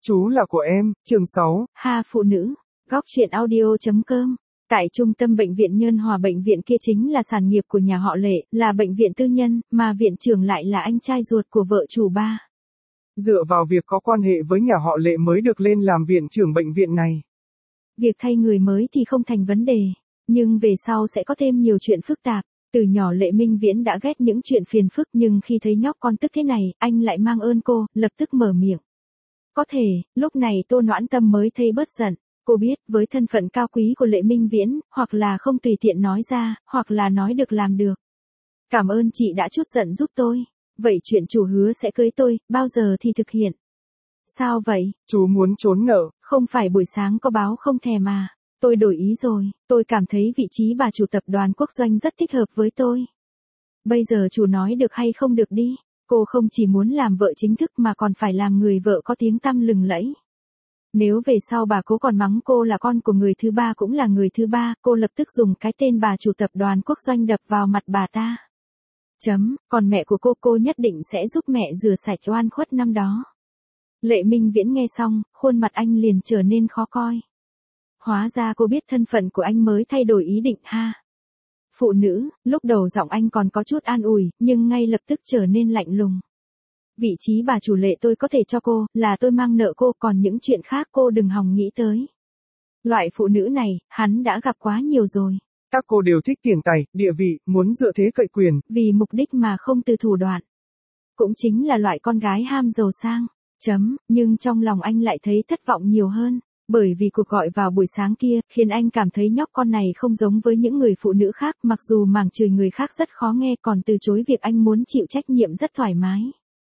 Chú là của em, chương 6. Ha phụ nữ, góc truyện audio.com. Tại trung tâm bệnh viện Nhân Hòa, bệnh viện kia chính là sản nghiệp của nhà họ Lệ, là bệnh viện tư nhân, mà viện trưởng lại là anh trai ruột của vợ chủ ba. Dựa vào việc có quan hệ với nhà họ Lệ mới được lên làm viện trưởng bệnh viện này. Việc thay người mới thì không thành vấn đề, nhưng về sau sẽ có thêm nhiều chuyện phức tạp. Từ nhỏ Lệ Minh Viễn đã ghét những chuyện phiền phức, nhưng khi thấy nhóc con tức thế này, anh lại mang ơn cô, lập tức mở miệng. Có thể, lúc này Tô Noãn Tâm mới thấy bớt giận. Cô biết, với thân phận cao quý của Lệ Minh Viễn, hoặc là không tùy tiện nói ra, hoặc là nói được làm được. Cảm ơn chị đã chút giận giúp tôi. Vậy chuyện chủ hứa sẽ cưới tôi, bao giờ thì thực hiện? Sao vậy? Chú muốn trốn nợ. Không phải buổi sáng có báo không thèm mà. Tôi đổi ý rồi, tôi cảm thấy vị trí bà chủ tập đoàn quốc doanh rất thích hợp với tôi. Bây giờ chủ nói được hay không được đi. Cô không chỉ muốn làm vợ chính thức mà còn phải làm người vợ có tiếng tăm lừng lẫy. Nếu về sau bà cố còn mắng cô là con của người thứ ba cũng là người thứ ba, cô lập tức dùng cái tên bà chủ tập đoàn quốc doanh đập vào mặt bà ta. Còn mẹ của cô nhất định sẽ giúp mẹ rửa sạch oan khuất năm đó. Lệ Minh Viễn nghe xong, khuôn mặt anh liền trở nên khó coi. Hóa ra cô biết thân phận của anh mới thay đổi ý định ha. Phụ nữ, lúc đầu giọng anh còn có chút an ủi, nhưng ngay lập tức trở nên lạnh lùng. Vị trí bà chủ Lệ tôi có thể cho cô, là tôi mang nợ cô, còn những chuyện khác cô đừng hòng nghĩ tới. Loại phụ nữ này, hắn đã gặp quá nhiều rồi. Các cô đều thích tiền tài, địa vị, muốn dựa thế cậy quyền. Vì mục đích mà không từ thủ đoạn. Cũng chính là loại con gái ham giàu sang. Nhưng trong lòng anh lại thấy thất vọng nhiều hơn. Bởi vì cuộc gọi vào buổi sáng kia, khiến anh cảm thấy nhóc con này không giống với những người phụ nữ khác, mặc dù màng chửi người khác rất khó nghe, còn từ chối việc anh muốn chịu trách nhiệm rất thoải mái.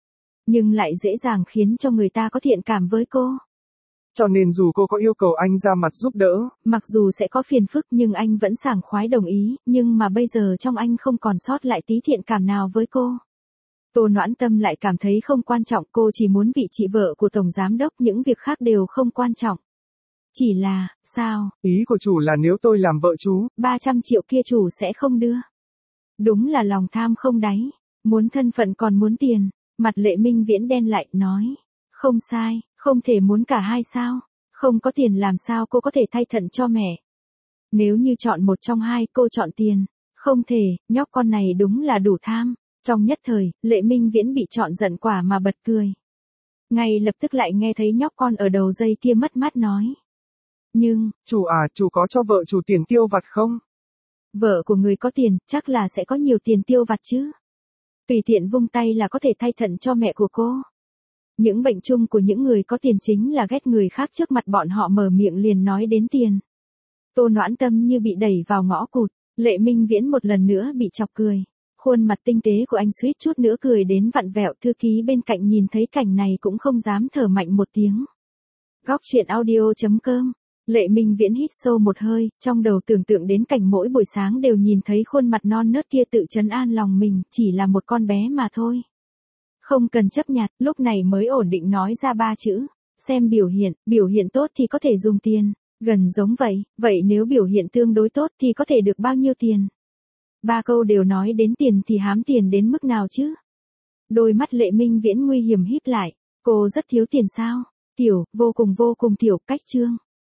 Nhưng lại dễ dàng khiến cho người ta có thiện cảm với cô. Cho nên dù cô có yêu cầu anh ra mặt giúp đỡ, mặc dù sẽ có phiền phức nhưng anh vẫn sảng khoái đồng ý, nhưng mà bây giờ trong anh không còn sót lại tí thiện cảm nào với cô. Tô Noãn Tâm lại cảm thấy không quan trọng, cô chỉ muốn vị trí vợ của tổng giám đốc, những việc khác đều không quan trọng. Chỉ là, sao? Ý của chủ là nếu tôi làm vợ chú, 300 triệu kia chủ sẽ không đưa. Đúng là lòng tham không đáy, muốn thân phận còn muốn tiền. Mặt Lệ Minh Viễn đen lại, nói. Không sai, không thể muốn cả hai sao? Không có tiền làm sao cô có thể thay thận cho mẹ? Nếu như chọn một trong hai, cô chọn tiền. Không thể, nhóc con này đúng là đủ tham. Trong nhất thời, Lệ Minh Viễn bị chọn giận quả mà bật cười. Ngay lập tức lại nghe thấy nhóc con ở đầu dây kia mất mát nói. Nhưng, chủ có cho vợ chủ tiền tiêu vặt không? Vợ của người có tiền, chắc là sẽ có nhiều tiền tiêu vặt chứ. Tùy tiện vung tay là có thể thay thận cho mẹ của cô. Những bệnh chung của những người có tiền chính là ghét người khác, trước mặt bọn họ mở miệng liền nói đến tiền. Tô Noãn Tâm như bị đẩy vào ngõ cụt, Lệ Minh Viễn một lần nữa bị chọc cười. Khuôn mặt tinh tế của anh suýt chút nữa cười đến vặn vẹo, thư ký bên cạnh nhìn thấy cảnh này cũng không dám thở mạnh một tiếng. Góc truyện audio.com. Lệ Minh Viễn hít sâu một hơi, trong đầu tưởng tượng đến cảnh mỗi buổi sáng đều nhìn thấy khuôn mặt non nớt kia, tự trấn an lòng mình, chỉ là một con bé mà thôi. Không cần chấp nhặt, lúc này mới ổn định nói ra 3 chữ. Xem biểu hiện tốt thì có thể dùng tiền. Gần giống vậy nếu biểu hiện tương đối tốt thì có thể được bao nhiêu tiền? 3 câu đều nói đến tiền thì hám tiền đến mức nào chứ? Đôi mắt Lệ Minh Viễn nguy hiểm híp lại. Cô rất thiếu tiền sao? Tiểu, vô cùng tiểu, cách chương.